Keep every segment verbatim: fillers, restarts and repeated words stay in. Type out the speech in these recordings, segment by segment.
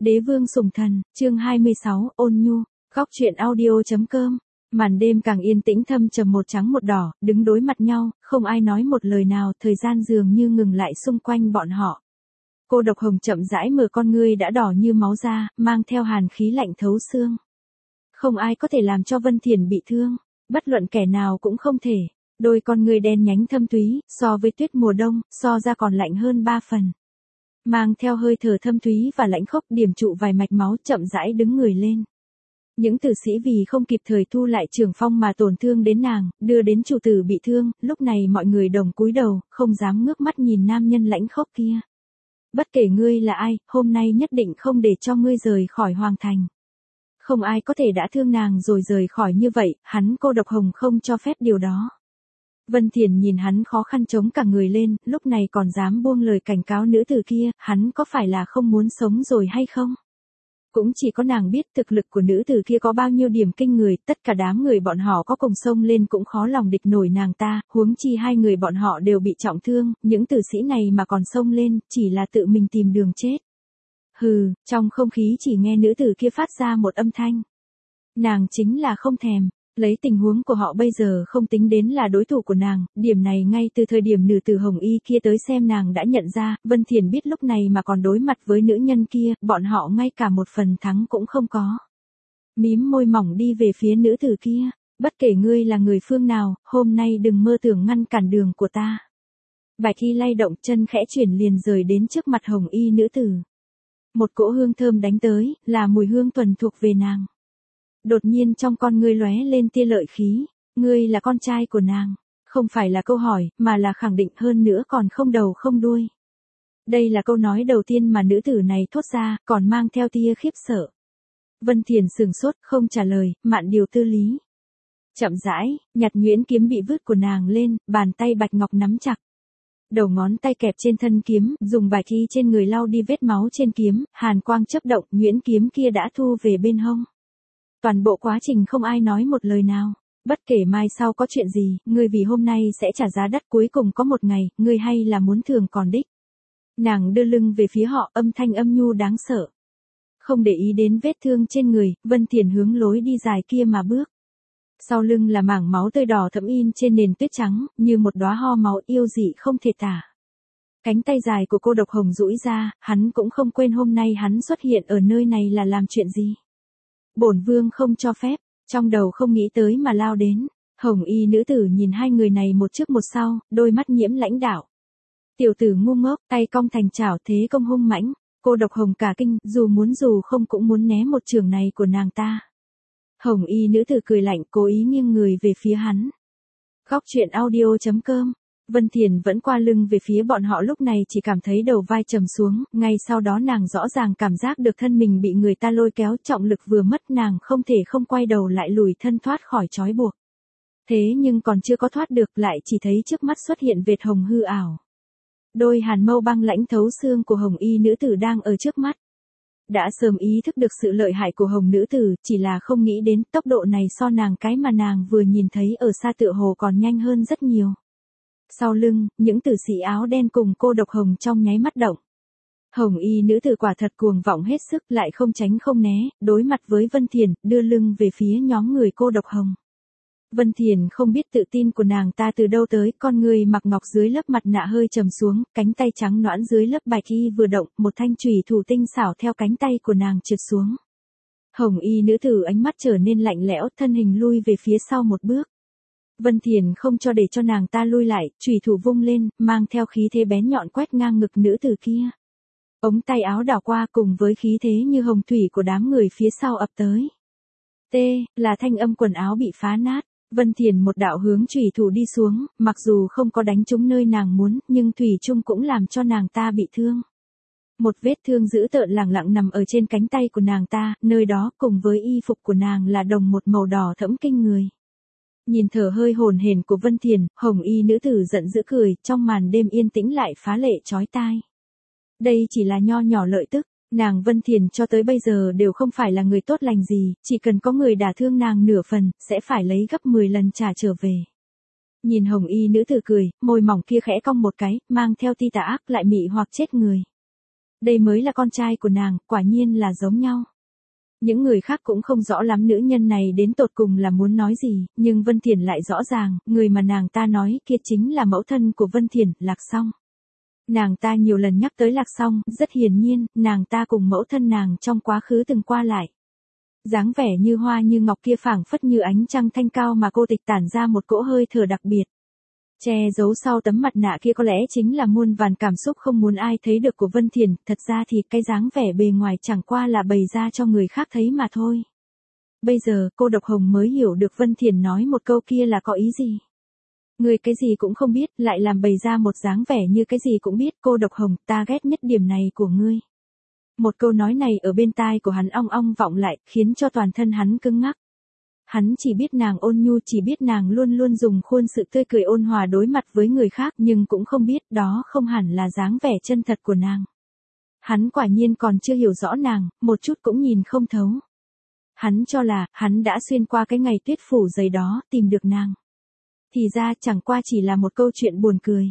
Đế vương sủng thần, chương hai mươi sáu, ôn nhu, góc truyện audio.com. Màn đêm càng yên tĩnh thâm trầm, một trắng một đỏ, đứng đối mặt nhau, không ai nói một lời nào, thời gian dường như ngừng lại xung quanh bọn họ. Cô độc hồng chậm rãi mở con ngươi đã đỏ như máu ra, mang theo hàn khí lạnh thấu xương. Không ai có thể làm cho Vân Thiền bị thương, bất luận kẻ nào cũng không thể. Đôi con ngươi đen nhánh thâm thúy, so với tuyết mùa đông, so ra còn lạnh hơn ba phần. Mang theo hơi thở thâm thúy và lãnh khốc, điểm trụ vài mạch máu, chậm rãi đứng người lên. Những tử sĩ vì không kịp thời thu lại trường phong mà tổn thương đến nàng, đưa đến chủ tử bị thương, lúc này mọi người đồng cúi đầu, không dám ngước mắt nhìn nam nhân lãnh khốc kia. Bất kể ngươi là ai, hôm nay nhất định không để cho ngươi rời khỏi hoàng thành. Không ai có thể đã thương nàng rồi rời khỏi như vậy, hắn cô độc hồng không cho phép điều đó. Vân Thiền nhìn hắn khó khăn chống cả người lên, lúc này còn dám buông lời cảnh cáo nữ tử kia, hắn có phải là không muốn sống rồi hay không? Cũng chỉ có nàng biết thực lực của nữ tử kia có bao nhiêu điểm kinh người, tất cả đám người bọn họ có cùng xông lên cũng khó lòng địch nổi nàng ta, huống chi hai người bọn họ đều bị trọng thương, những tử sĩ này mà còn xông lên, chỉ là tự mình tìm đường chết. Hừ, trong không khí chỉ nghe nữ tử kia phát ra một âm thanh. Nàng chính là không thèm. Lấy tình huống của họ bây giờ không tính đến là đối thủ của nàng, điểm này ngay từ thời điểm nữ tử hồng y kia tới xem nàng đã nhận ra, Vân Thiền biết lúc này mà còn đối mặt với nữ nhân kia, bọn họ ngay cả một phần thắng cũng không có. Mím môi mỏng đi về phía nữ tử kia, bất kể ngươi là người phương nào, hôm nay đừng mơ tưởng ngăn cản đường của ta. Bạch y lay động, chân khẽ chuyển liền rời đến trước mặt hồng y nữ tử. Một cỗ hương thơm đánh tới, là mùi hương thuần thuộc về nàng. Đột nhiên trong con ngươi lóe lên tia lợi khí, ngươi là con trai của nàng, không phải là câu hỏi, mà là khẳng định, hơn nữa còn không đầu không đuôi. Đây là câu nói đầu tiên mà nữ tử này thốt ra, còn mang theo tia khiếp sợ. Vân Thiền sửng sốt, không trả lời, mạn điều tư lý. Chậm rãi, nhặt nhuyễn kiếm bị vứt của nàng lên, bàn tay bạch ngọc nắm chặt. Đầu ngón tay kẹp trên thân kiếm, dùng bài thi trên người lau đi vết máu trên kiếm, hàn quang chớp động, nhuyễn kiếm kia đã thu về bên hông. Toàn bộ quá trình không ai nói một lời nào. Bất kể mai sau có chuyện gì, ngươi vì hôm nay sẽ trả giá đắt, cuối cùng có một ngày, ngươi hay là muốn thường còn đích. Nàng đưa lưng về phía họ, âm thanh âm nhu đáng sợ. Không để ý đến vết thương trên người, Vân Thiền hướng lối đi dài kia mà bước. Sau lưng là mảng máu tươi đỏ thẫm in trên nền tuyết trắng, như một đóa ho máu yêu dị không thể tả. Cánh tay dài của cô độc hồng duỗi ra, hắn cũng không quên hôm nay hắn xuất hiện ở nơi này là làm chuyện gì. Bổn vương không cho phép, trong đầu không nghĩ tới mà lao đến. Hồng y nữ tử nhìn hai người này một trước một sau, đôi mắt nhiễm lãnh đạo. Tiểu tử ngu ngốc, tay cong thành chảo, thế công hung mãnh. Cô độc hồng cả kinh, dù muốn dù không cũng muốn né một chưởng này của nàng ta. Hồng y nữ tử cười lạnh, cố ý nghiêng người về phía hắn. Góc truyện audio.com. Vân Thiền vẫn qua lưng về phía bọn họ, lúc này chỉ cảm thấy đầu vai trầm xuống, ngay sau đó nàng rõ ràng cảm giác được thân mình bị người ta lôi kéo, trọng lực vừa mất, nàng không thể không quay đầu lại lùi thân thoát khỏi trói buộc. Thế nhưng còn chưa có thoát được, lại chỉ thấy trước mắt xuất hiện vệt hồng hư ảo. Đôi hàn mâu băng lãnh thấu xương của hồng y nữ tử đang ở trước mắt. Đã sớm ý thức được sự lợi hại của hồng nữ tử, chỉ là không nghĩ đến tốc độ này so nàng cái mà nàng vừa nhìn thấy ở xa tựa hồ còn nhanh hơn rất nhiều. Sau lưng, những tử sĩ áo đen cùng cô độc hồng trong nháy mắt động. Hồng y nữ tử quả thật cuồng vọng hết sức, lại không tránh không né, đối mặt với Vân Thiền, đưa lưng về phía nhóm người cô độc hồng. Vân Thiền không biết tự tin của nàng ta từ đâu tới, con người mặc ngọc dưới lớp mặt nạ hơi trầm xuống, cánh tay trắng nõn dưới lớp bạch y vừa động, một thanh chùy thủ tinh xảo theo cánh tay của nàng trượt xuống. Hồng y nữ tử ánh mắt trở nên lạnh lẽo, thân hình lui về phía sau một bước. Vân Thiền không cho để cho nàng ta lui lại, chùy thủ vung lên, mang theo khí thế bén nhọn quét ngang ngực nữ tử kia. Ống tay áo đảo qua cùng với khí thế như hồng thủy của đám người phía sau ập tới. T, là thanh âm quần áo bị phá nát. Vân Thiền một đạo hướng chùy thủ đi xuống, mặc dù không có đánh trúng nơi nàng muốn, nhưng thủy chung cũng làm cho nàng ta bị thương. Một vết thương dữ tợn lẳng lặng nằm ở trên cánh tay của nàng ta, nơi đó cùng với y phục của nàng là đồng một màu đỏ thẫm kinh người. Nhìn thở hơi hổn hển của Vân Thiền, hồng y nữ tử giận dữ cười, trong màn đêm yên tĩnh lại phá lệ chói tai. Đây chỉ là nho nhỏ lợi tức, nàng Vân Thiền cho tới bây giờ đều không phải là người tốt lành gì, chỉ cần có người đả thương nàng nửa phần, sẽ phải lấy gấp mười lần trả trở về. Nhìn hồng y nữ tử cười, môi mỏng kia khẽ cong một cái, mang theo ti tà ác lại mị hoặc chết người. Đây mới là con trai của nàng, quả nhiên là giống nhau. Những người khác cũng không rõ lắm nữ nhân này đến tột cùng là muốn nói gì, nhưng Vân Thiển lại rõ ràng, người mà nàng ta nói kia chính là mẫu thân của Vân Thiển, Lạc Song. Nàng ta nhiều lần nhắc tới Lạc Song, rất hiển nhiên, nàng ta cùng mẫu thân nàng trong quá khứ từng qua lại. Dáng vẻ như hoa như ngọc kia phảng phất như ánh trăng thanh cao mà cô tịch tản ra một cỗ hơi thở đặc biệt. Che giấu sau tấm mặt nạ kia có lẽ chính là muôn vàn cảm xúc không muốn ai thấy được của Vân Thiển, thật ra thì cái dáng vẻ bề ngoài chẳng qua là bày ra cho người khác thấy mà thôi. Bây giờ, cô Độc Hồng mới hiểu được Vân Thiển nói một câu kia là có ý gì. Người cái gì cũng không biết, lại làm bày ra một dáng vẻ như cái gì cũng biết, cô Độc Hồng, ta ghét nhất điểm này của ngươi. Một câu nói này ở bên tai của hắn ong ong vọng lại, khiến cho toàn thân hắn cứng ngắc. Hắn chỉ biết nàng ôn nhu, chỉ biết nàng luôn luôn dùng khuôn sự tươi cười ôn hòa đối mặt với người khác, nhưng cũng không biết đó không hẳn là dáng vẻ chân thật của nàng. Hắn quả nhiên còn chưa hiểu rõ nàng, một chút cũng nhìn không thấu. Hắn cho là, hắn đã xuyên qua cái ngày tuyết phủ dày đó, tìm được nàng. Thì ra chẳng qua chỉ là một câu chuyện buồn cười.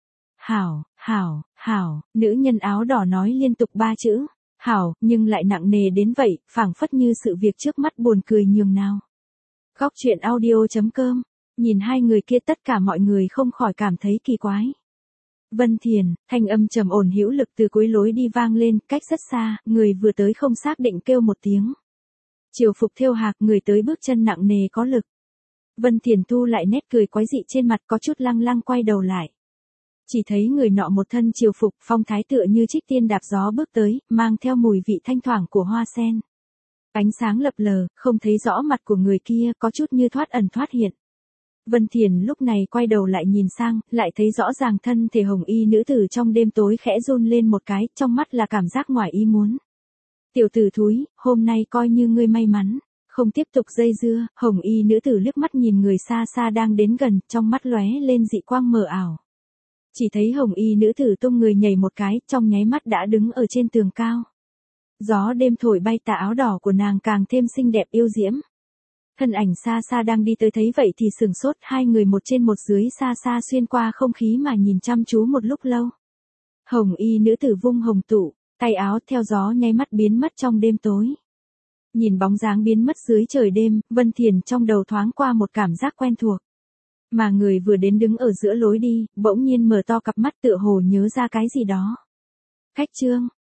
Hảo, hảo, hảo, nữ nhân áo đỏ nói liên tục ba chữ. Hảo, nhưng lại nặng nề đến vậy, phảng phất như sự việc trước mắt buồn cười nhường nào. Góc truyện audio chấm com, nhìn hai người kia tất cả mọi người không khỏi cảm thấy kỳ quái. Vân Thiền, thanh âm trầm ổn hữu lực từ cuối lối đi vang lên, cách rất xa, người vừa tới không xác định kêu một tiếng. Triều phục thêu hạc, người tới bước chân nặng nề có lực. Vân Thiền thu lại nét cười quái dị trên mặt, có chút lăng lăng quay đầu lại. Chỉ thấy người nọ một thân triều phục, phong thái tựa như trích tiên đạp gió bước tới, mang theo mùi vị thanh thoảng của hoa sen. Ánh sáng lập lờ, không thấy rõ mặt của người kia, có chút như thoát ẩn thoát hiện. Vân Thiền lúc này quay đầu lại nhìn sang, lại thấy rõ ràng thân thể hồng y nữ tử trong đêm tối khẽ run lên một cái, trong mắt là cảm giác ngoài ý muốn. Tiểu tử thúi, hôm nay coi như ngươi may mắn. Không tiếp tục dây dưa, hồng y nữ tử liếc mắt nhìn người xa xa đang đến gần, trong mắt lóe lên dị quang mờ ảo. Chỉ thấy hồng y nữ tử tung người nhảy một cái, trong nháy mắt đã đứng ở trên tường cao. Gió đêm thổi bay tà áo đỏ của nàng càng thêm xinh đẹp yêu diễm. Thân ảnh xa xa đang đi tới thấy vậy thì sừng sốt, hai người một trên một dưới xa xa xuyên qua không khí mà nhìn chăm chú một lúc lâu. Hồng y nữ tử vung hồng tụ, tay áo theo gió nháy mắt biến mất trong đêm tối. Nhìn bóng dáng biến mất dưới trời đêm, Vân Thiền trong đầu thoáng qua một cảm giác quen thuộc. Mà người vừa đến đứng ở giữa lối đi, bỗng nhiên mở to cặp mắt tựa hồ nhớ ra cái gì đó. Khách trương,